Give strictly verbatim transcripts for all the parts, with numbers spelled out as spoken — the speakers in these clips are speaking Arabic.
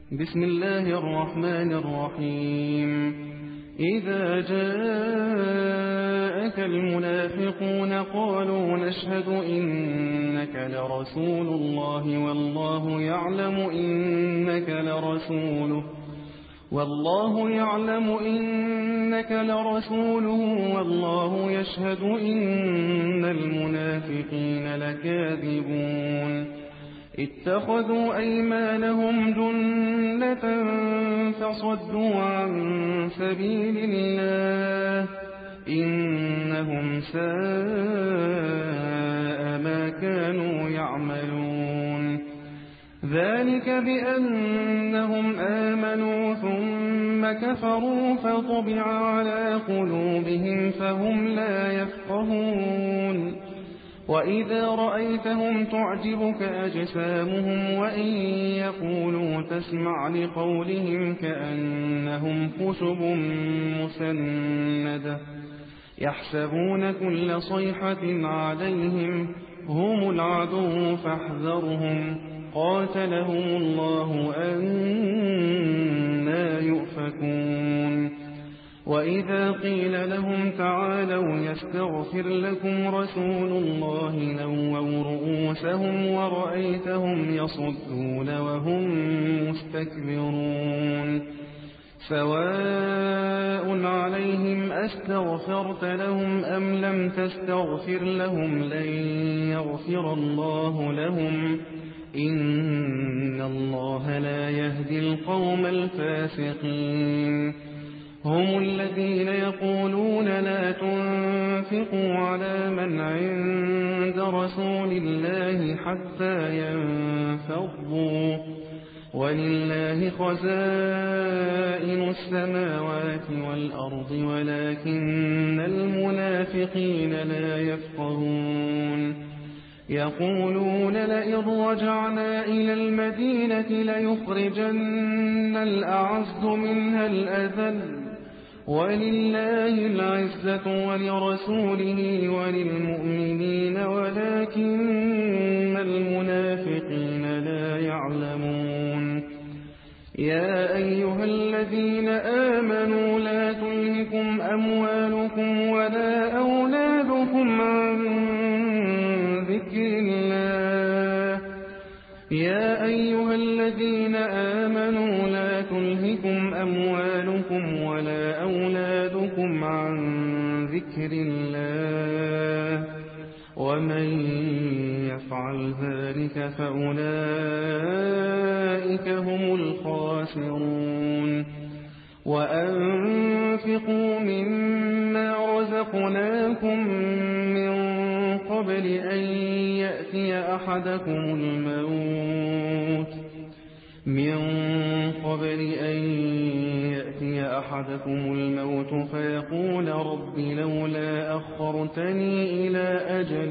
بسم الله الرحمن الرحيم إذا جاءك المنافقون قالوا نشهد إنك لرسول الله والله يعلم إنك لرسوله والله يعلم إنك لرسوله والله يشهد إن المنافقين لكاذبون اتخذوا أيمانهم جنة فصدوا عن سبيل الله إنهم ساء ما كانوا يعملون ذلك بأنهم آمنوا ثم كفروا فطبع على قلوبهم فهم لا يفقهون وإذا رأيتهم تعجبك أجسامهم وإن يقولوا تسمع لقولهم كأنهم خشب مسندة يحسبون كل صيحة عليهم هم العدو فاحذرهم قاتلهم الله أنى يؤفكون وإذا قيل لهم تعالوا يستغفر لكم رسول الله لووا رؤوسهم ورأيتهم يصدون وهم مستكبرون سواء عليهم أستغفرت لهم أم لم تستغفر لهم لن يغفر الله لهم إن الله لا يهدي القوم الفاسقين هم الذين يقولون لا تنفقوا على من عند رسول الله حتى ينفضوا ولله خزائن السماوات والأرض ولكن المنافقين لا يفقهون يقولون لئن رجعنا إلى المدينة ليخرجن الأعز منها الأذل ولله العزة ولرسوله وللمؤمنين ولكن المنافقين لا يعلمون يا أيها الذين آمنوا لا تلهكم أموالكم ولا أولادكم عن ذكر الله يا أيها الذين آمنوا لا تلهكم أموالكم ولا أولادكم عن ذكر الله ومن يفعل ذلك فأولئك هم الخاسرون وأنفقوا مما رزقناكم من قبل أن يأتي أحدكم الموت من قبل أن يأتي أحدكم الموت فيقول رب لولا أخرتني إلى أجل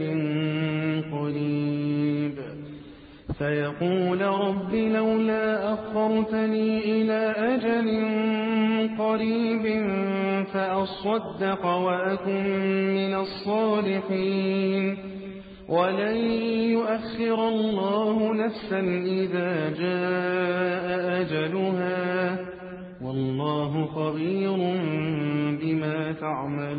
قريب فيقول رب لولا أخرتني إلى أجل قريب فأصدق وأكن من الصالحين ولن يؤخر الله نفسا إذا جاء أجلها والله خبير بما تعملون